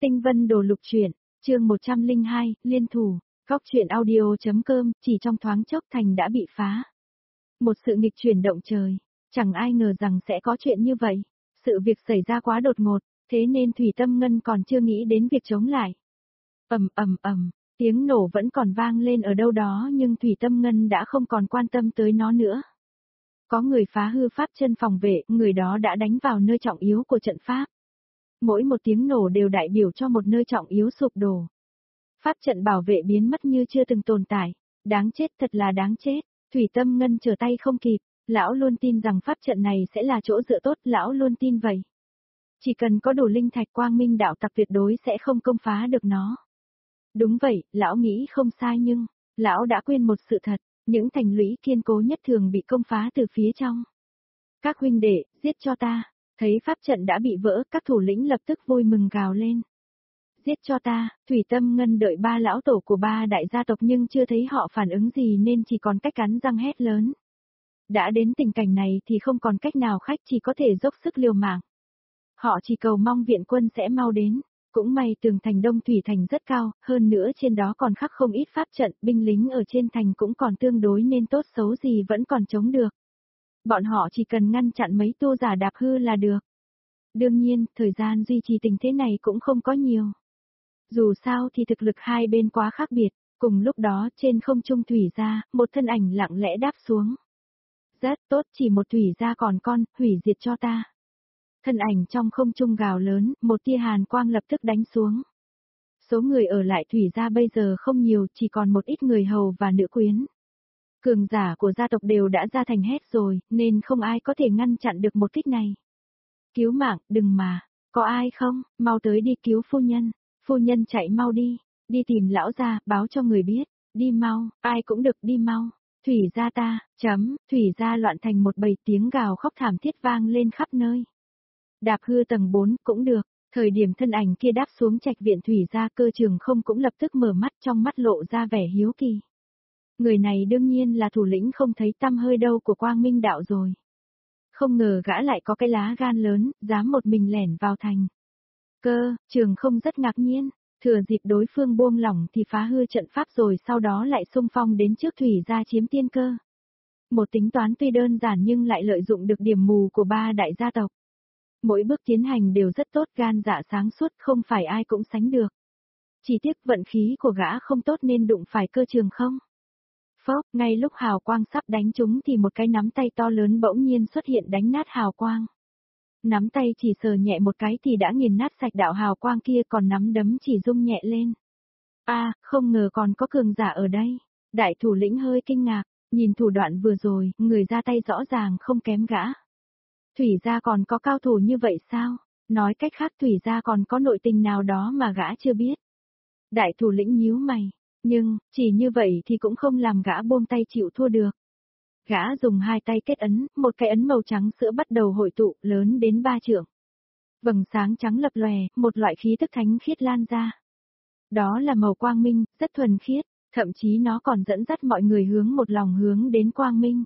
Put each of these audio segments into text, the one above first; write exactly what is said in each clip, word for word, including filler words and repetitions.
Tinh vân đồ lục truyện, chương một trăm lẻ hai, liên thủ, góc truyện audio.com, chỉ trong thoáng chốc thành đã bị phá. Một sự nghịch chuyển động trời, chẳng ai ngờ rằng sẽ có chuyện như vậy. Sự việc xảy ra quá đột ngột, thế nên Thủy Tâm Ngân còn chưa nghĩ đến việc chống lại. Ầm ầm ầm, tiếng nổ vẫn còn vang lên ở đâu đó nhưng Thủy Tâm Ngân đã không còn quan tâm tới nó nữa. Có người phá hư pháp chân phòng vệ, người đó đã đánh vào nơi trọng yếu của trận pháp. Mỗi một tiếng nổ đều đại biểu cho một nơi trọng yếu sụp đổ. Pháp trận bảo vệ biến mất như chưa từng tồn tại. Đáng chết, thật là đáng chết. Thủy Tâm Ngân trở tay không kịp. Lão luôn tin rằng pháp trận này sẽ là chỗ dựa tốt, lão luôn tin vậy. Chỉ cần có đủ linh thạch, Quang Minh đạo tặc tuyệt đối sẽ không công phá được nó. Đúng vậy, lão nghĩ không sai nhưng, lão đã quên một sự thật, những thành lũy kiên cố nhất thường bị công phá từ phía trong. Các huynh đệ, giết cho ta. Thấy pháp trận đã bị vỡ, các thủ lĩnh lập tức vui mừng gào lên. Giết cho ta, Thủy Tâm Ngân đợi ba lão tổ của ba đại gia tộc nhưng chưa thấy họ phản ứng gì nên chỉ còn cách cắn răng hét lớn. Đã đến tình cảnh này thì không còn cách nào khác, chỉ có thể dốc sức liều mạng. Họ chỉ cầu mong viện quân sẽ mau đến. Cũng may tường thành Đông Thủy Thành rất cao, hơn nữa trên đó còn khắc không ít pháp trận, binh lính ở trên thành cũng còn tương đối nên tốt xấu gì vẫn còn chống được. Bọn họ chỉ cần ngăn chặn mấy tu giả đạp hư là được. Đương nhiên, thời gian duy trì tình thế này cũng không có nhiều. Dù sao thì thực lực hai bên quá khác biệt, cùng lúc đó trên không trung thủy gia, một thân ảnh lặng lẽ đáp xuống. Rất tốt, chỉ một thủy gia còn con, hủy diệt cho ta. Thân ảnh trong không trung gào lớn, một tia hàn quang lập tức đánh xuống. Số người ở lại thủy gia bây giờ không nhiều, chỉ còn một ít người hầu và nữ quyến. Cường giả của gia tộc đều đã ra thành hết rồi, nên không ai có thể ngăn chặn được một kích này. Cứu mạng, đừng mà, có ai không, mau tới đi cứu phu nhân, phu nhân chạy mau đi, đi tìm lão gia, báo cho người biết, đi mau, ai cũng được đi mau, thủy gia ta, chấm, thủy gia loạn thành một bầy, tiếng gào khóc thảm thiết vang lên khắp nơi. Đạp hư tầng bốn cũng được, thời điểm thân ảnh kia đáp xuống trạch viện thủy gia, Cơ Trường Không cũng lập tức mở mắt, trong mắt lộ ra vẻ hiếu kỳ. Người này đương nhiên là thủ lĩnh không thấy tăm hơi đâu của Quang Minh đạo rồi. Không ngờ gã lại có cái lá gan lớn, dám một mình lẻn vào thành. Cơ, Trường Không rất ngạc nhiên, thừa dịp đối phương buông lỏng thì phá hư trận pháp rồi sau đó lại xung phong đến trước thủy gia chiếm tiên cơ. Một tính toán tuy đơn giản nhưng lại lợi dụng được điểm mù của ba đại gia tộc. Mỗi bước tiến hành đều rất tốt, gan dạ sáng suốt, không phải ai cũng sánh được. Chỉ tiếc vận khí của gã không tốt nên đụng phải Cơ Trường Không. Phốc, ngay lúc hào quang sắp đánh trúng thì một cái nắm tay to lớn bỗng nhiên xuất hiện đánh nát hào quang. Nắm tay chỉ sờ nhẹ một cái thì đã nghiền nát sạch đạo hào quang kia, còn nắm đấm chỉ rung nhẹ lên. A, à, không ngờ còn có cường giả ở đây. Đại thủ lĩnh hơi kinh ngạc, nhìn thủ đoạn vừa rồi, người ra tay rõ ràng không kém gã. Thủy gia còn có cao thủ như vậy sao? Nói cách khác Thủy gia còn có nội tình nào đó mà gã chưa biết. Đại thủ lĩnh nhíu mày. Nhưng, chỉ như vậy thì cũng không làm gã buông tay chịu thua được. Gã dùng hai tay kết ấn, một cái ấn màu trắng sữa bắt đầu hội tụ, lớn đến ba trượng. Vầng sáng trắng lập lòe, một loại khí tức thánh khiết lan ra. Đó là màu quang minh, rất thuần khiết, thậm chí nó còn dẫn dắt mọi người hướng một lòng hướng đến quang minh.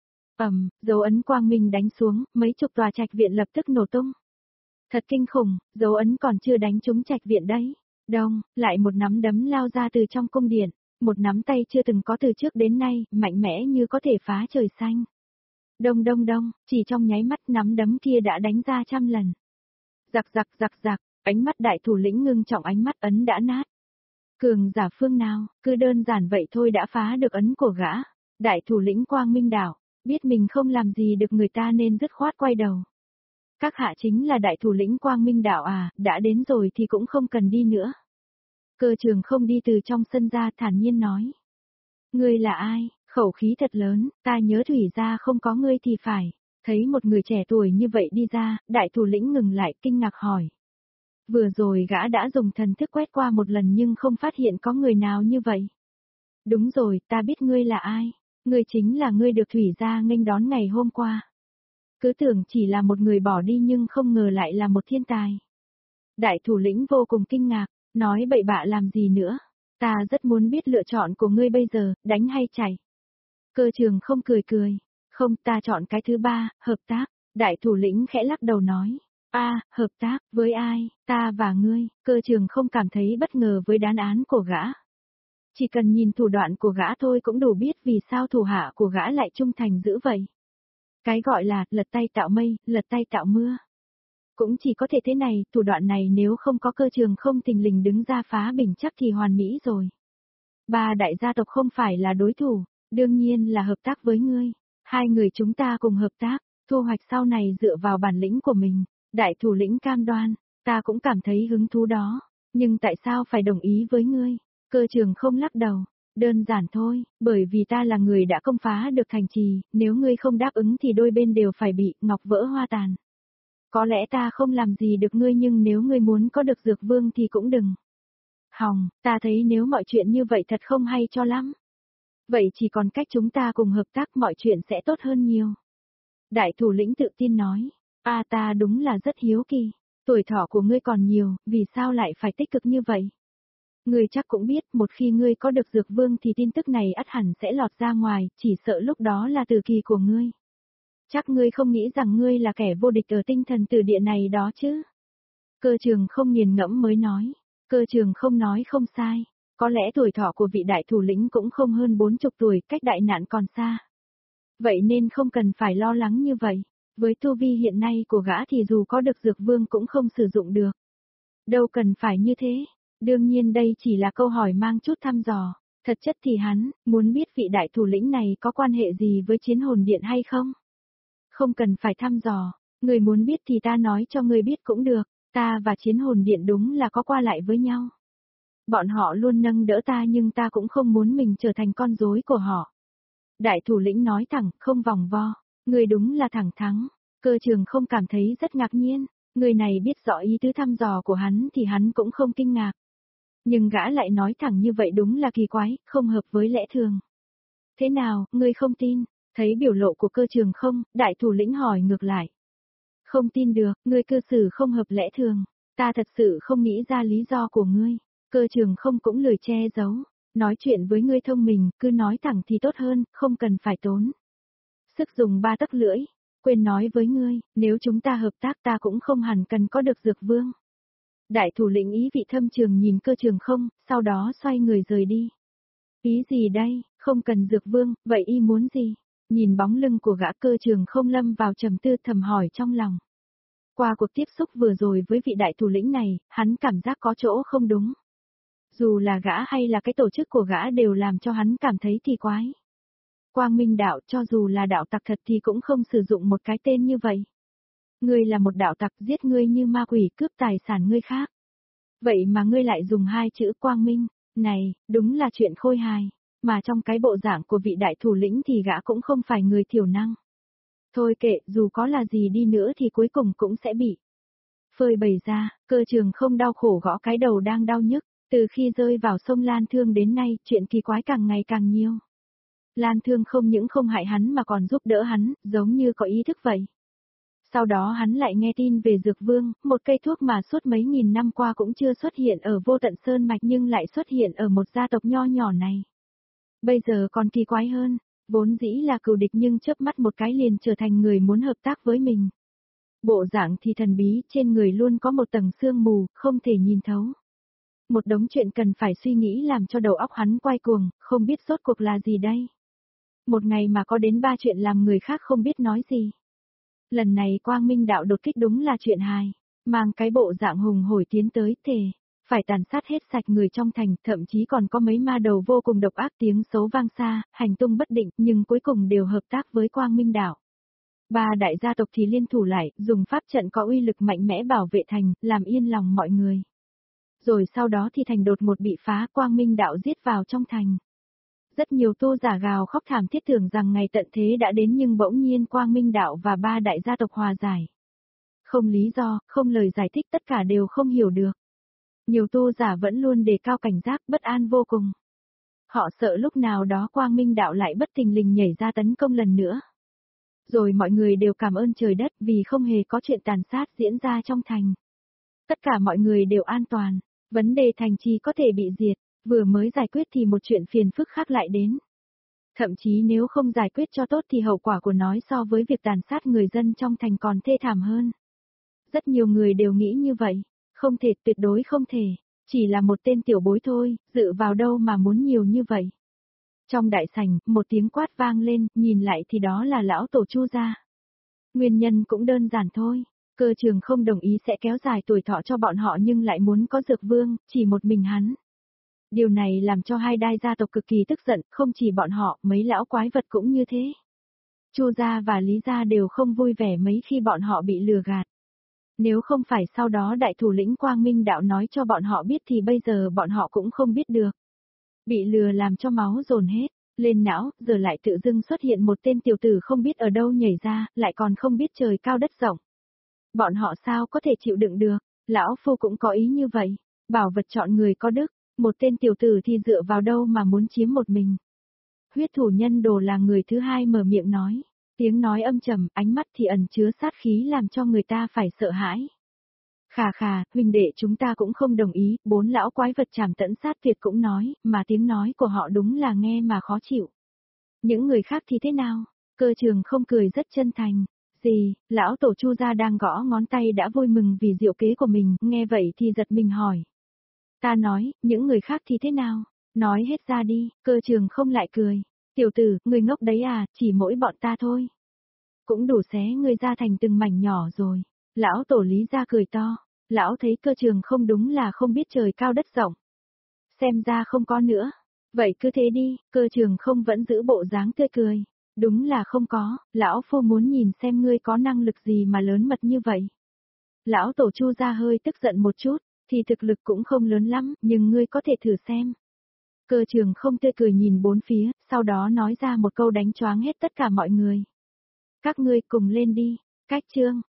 Ầm, dấu ấn quang minh đánh xuống, mấy chục tòa trạch viện lập tức nổ tung. Thật kinh khủng, dấu ấn còn chưa đánh trúng trạch viện đấy. Đông, lại một nắm đấm lao ra từ trong cung điện, một nắm tay chưa từng có từ trước đến nay, mạnh mẽ như có thể phá trời xanh. Đông đông đông, chỉ trong nháy mắt nắm đấm kia đã đánh ra trăm lần. Giặc giặc giặc giặc, ánh mắt đại thủ lĩnh ngưng trọng, ánh mắt ấn đã nát. Cường giả phương nào, cứ đơn giản vậy thôi đã phá được ấn của gã. Đại thủ lĩnh Quang Minh Đảo, biết mình không làm gì được người ta nên dứt khoát quay đầu. Các hạ chính là đại thủ lĩnh Quang Minh Đạo à, đã đến rồi thì cũng không cần đi nữa. Cơ Trường Không đi từ trong sân ra, thản nhiên nói. Ngươi là ai, khẩu khí thật lớn, ta nhớ thủy gia không có ngươi thì phải. Thấy một người trẻ tuổi như vậy đi ra, đại thủ lĩnh ngừng lại kinh ngạc hỏi. Vừa rồi gã đã dùng thần thức quét qua một lần nhưng không phát hiện có người nào như vậy. Đúng rồi, ta biết ngươi là ai, ngươi chính là ngươi được thủy gia nghênh đón ngày hôm qua. Cứ tưởng chỉ là một người bỏ đi nhưng không ngờ lại là một thiên tài. Đại thủ lĩnh vô cùng kinh ngạc, nói bậy bạ làm gì nữa, ta rất muốn biết lựa chọn của ngươi bây giờ, đánh hay chạy. Cơ Trường Không cười cười, không, ta chọn cái thứ ba, hợp tác. Đại thủ lĩnh khẽ lắc đầu nói, A, hợp tác, với ai, ta và ngươi, Cơ Trường không cảm thấy bất ngờ với đán án của gã. Chỉ cần nhìn thủ đoạn của gã thôi cũng đủ biết vì sao thủ hạ của gã lại trung thành dữ vậy. Cái gọi là lật tay tạo mây, lật tay tạo mưa. Cũng chỉ có thể thế này, thủ đoạn này nếu không có Cơ Trường không thình lình đứng ra phá bình chắc thì hoàn mỹ rồi. Ba đại gia tộc không phải là đối thủ, đương nhiên là hợp tác với ngươi. Hai người chúng ta cùng hợp tác, thu hoạch sau này dựa vào bản lĩnh của mình. Đại thủ lĩnh cam đoan, ta cũng cảm thấy hứng thú đó. Nhưng tại sao phải đồng ý với ngươi? Cơ Trường không lắc đầu. Đơn giản thôi, bởi vì ta là người đã công phá được thành trì, nếu ngươi không đáp ứng thì đôi bên đều phải bị ngọc vỡ hoa tàn. Có lẽ ta không làm gì được ngươi nhưng nếu ngươi muốn có được dược vương thì cũng đừng. Hỏng, ta thấy nếu mọi chuyện như vậy thật không hay cho lắm. Vậy chỉ còn cách chúng ta cùng hợp tác mọi chuyện sẽ tốt hơn nhiều. Đại thủ lĩnh tự tin nói, a ta đúng là rất hiếu kỳ, tuổi thọ của ngươi còn nhiều, vì sao lại phải tích cực như vậy? Ngươi chắc cũng biết, một khi ngươi có được dược vương thì tin tức này ắt hẳn sẽ lọt ra ngoài, chỉ sợ lúc đó là tử kỳ của ngươi. Chắc ngươi không nghĩ rằng ngươi là kẻ vô địch ở tinh thần tử địa này đó chứ? Cơ Trường không nghiền ngẫm mới nói, Cơ Trường không nói không sai, có lẽ tuổi thọ của vị đại thủ lĩnh cũng không hơn bốn chục tuổi, cách đại nạn còn xa. Vậy nên không cần phải lo lắng như vậy, với tu vi hiện nay của gã thì dù có được dược vương cũng không sử dụng được. Đâu cần phải như thế, đương nhiên đây chỉ là câu hỏi mang chút thăm dò, thật chất thì hắn, muốn biết vị đại thủ lĩnh này có quan hệ gì với chiến hồn điện hay không? Không cần phải thăm dò, người muốn biết thì ta nói cho người biết cũng được, ta và chiến hồn điện đúng là có qua lại với nhau. Bọn họ luôn nâng đỡ ta nhưng ta cũng không muốn mình trở thành con rối của họ. Đại thủ lĩnh nói thẳng, không vòng vo, người đúng là thẳng thắn. Cơ Trường không cảm thấy rất ngạc nhiên, người này biết rõ ý tứ thăm dò của hắn thì hắn cũng không kinh ngạc. Nhưng gã lại nói thẳng như vậy đúng là kỳ quái, không hợp với lẽ thường. Thế nào, ngươi không tin? Thấy biểu lộ của Cơ Trường không, đại thủ lĩnh hỏi ngược lại. Không tin được, ngươi cư xử không hợp lẽ thường, ta thật sự không nghĩ ra lý do của ngươi. Cơ Trường không cũng lười che giấu, nói chuyện với ngươi thông minh, cứ nói thẳng thì tốt hơn, không cần phải tốn sức dùng ba tấc lưỡi. Quên nói với ngươi, nếu chúng ta hợp tác ta cũng không hẳn cần có được dược vương. Đại thủ lĩnh ý vị thâm trường nhìn Cơ Trường không, sau đó xoay người rời đi. Ý gì đây, không cần dược vương, vậy y muốn gì? Nhìn bóng lưng của gã Cơ Trường không lâm vào trầm tư thầm hỏi trong lòng. Qua cuộc tiếp xúc vừa rồi với vị đại thủ lĩnh này, hắn cảm giác có chỗ không đúng. Dù là gã hay là cái tổ chức của gã đều làm cho hắn cảm thấy kỳ quái. Quang Minh đạo cho dù là đạo tặc thật thì cũng không sử dụng một cái tên như vậy. Ngươi là một đạo tặc giết ngươi như ma quỷ cướp tài sản ngươi khác. Vậy mà ngươi lại dùng hai chữ Quang Minh, này, đúng là chuyện khôi hài, mà trong cái bộ dạng của vị đại thủ lĩnh thì gã cũng không phải người thiểu năng. Thôi kệ, dù có là gì đi nữa thì cuối cùng cũng sẽ bị phơi bày ra. Cơ Trường không đau khổ gõ cái đầu đang đau nhức, từ khi rơi vào sông Lan Thương đến nay, chuyện kỳ quái càng ngày càng nhiều. Lan Thương không những không hại hắn mà còn giúp đỡ hắn, giống như có ý thức vậy. Sau đó hắn lại nghe tin về Dược Vương, một cây thuốc mà suốt mấy nghìn năm qua cũng chưa xuất hiện ở Vô Tận Sơn Mạch nhưng lại xuất hiện ở một gia tộc nho nhỏ này. Bây giờ còn kỳ quái hơn, vốn dĩ là cừu địch nhưng chớp mắt một cái liền trở thành người muốn hợp tác với mình. Bộ dạng thì thần bí, trên người luôn có một tầng sương mù, không thể nhìn thấu. Một đống chuyện cần phải suy nghĩ làm cho đầu óc hắn quay cuồng, không biết rốt cuộc là gì đây. Một ngày mà có đến ba chuyện làm người khác không biết nói gì. Lần này Quang Minh đạo đột kích đúng là chuyện hài, mang cái bộ dạng hùng hổ tiến tới thề, phải tàn sát hết sạch người trong thành, thậm chí còn có mấy ma đầu vô cùng độc ác tiếng xấu vang xa, hành tung bất định nhưng cuối cùng đều hợp tác với Quang Minh đạo. Ba đại gia tộc thì liên thủ lại, dùng pháp trận có uy lực mạnh mẽ bảo vệ thành, làm yên lòng mọi người. Rồi sau đó thì thành đột một bị phá, Quang Minh đạo giết vào trong thành. Rất nhiều tu giả gào khóc thảm thiết tưởng rằng ngày tận thế đã đến nhưng bỗng nhiên Quang Minh đạo và ba đại gia tộc hòa giải. Không lý do, không lời giải thích tất cả đều không hiểu được. Nhiều tu giả vẫn luôn đề cao cảnh giác bất an vô cùng. Họ sợ lúc nào đó Quang Minh đạo lại bất thình lình nhảy ra tấn công lần nữa. Rồi mọi người đều cảm ơn trời đất vì không hề có chuyện tàn sát diễn ra trong thành. Tất cả mọi người đều an toàn, vấn đề thành trì có thể bị diệt, vừa mới giải quyết thì một chuyện phiền phức khác lại đến. Thậm chí nếu không giải quyết cho tốt thì hậu quả của nó so với việc tàn sát người dân trong thành còn thê thảm hơn. Rất nhiều người đều nghĩ như vậy. Không thể, tuyệt đối không thể. Chỉ là một tên tiểu bối thôi, dựa vào đâu mà muốn nhiều như vậy. Trong đại sảnh, một tiếng quát vang lên, nhìn lại thì đó là lão tổ Chu gia. Nguyên nhân cũng đơn giản thôi. Cơ trường không đồng ý sẽ kéo dài tuổi thọ cho bọn họ nhưng lại muốn có dược vương, chỉ một mình hắn. Điều này làm cho hai đai gia tộc cực kỳ tức giận, không chỉ bọn họ, mấy lão quái vật cũng như thế. Chu gia và Lý gia đều không vui vẻ mấy khi bọn họ bị lừa gạt. Nếu không phải sau đó đại thủ lĩnh Quang Minh Đạo nói cho bọn họ biết thì bây giờ bọn họ cũng không biết được. Bị lừa làm cho máu dồn hết, lên não, giờ lại tự dưng xuất hiện một tên tiểu tử không biết ở đâu nhảy ra, lại còn không biết trời cao đất rộng. Bọn họ sao có thể chịu đựng được, lão phu cũng có ý như vậy, bảo vật chọn người có đức, một tên tiểu tử thì dựa vào đâu mà muốn chiếm một mình. Huyết thủ nhân đồ là người thứ hai mở miệng nói, tiếng nói âm trầm, ánh mắt thì ẩn chứa sát khí làm cho người ta phải sợ hãi. Khà khà, huynh đệ chúng ta cũng không đồng ý, bốn lão quái vật trảm tẫn sát tuyệt cũng nói, mà tiếng nói của họ đúng là nghe mà khó chịu. Những người khác thì thế nào? Cơ trường không cười rất chân thành. Gì, lão tổ Chu gia đang gõ ngón tay đã vui mừng vì diệu kế của mình, nghe vậy thì giật mình hỏi. Ta nói, những người khác thì thế nào? Nói hết ra đi, cơ trường không lại cười. Tiểu tử, người ngốc đấy à, chỉ mỗi bọn ta thôi. Cũng đủ xé ngươi ra thành từng mảnh nhỏ rồi. Lão tổ Lý gia cười to. Lão thấy cơ trường không đúng là không biết trời cao đất rộng. Xem ra không có nữa. Vậy cứ thế đi, cơ trường không vẫn giữ bộ dáng tươi cười. Đúng là không có, lão phu muốn nhìn xem ngươi có năng lực gì mà lớn mật như vậy. Lão tổ Chu gia hơi tức giận một chút, thì thực lực cũng không lớn lắm, nhưng ngươi có thể thử xem. Cơ trường không tươi cười nhìn bốn phía, sau đó nói ra một câu đánh choáng hết tất cả mọi người. Các ngươi cùng lên đi, cách chương.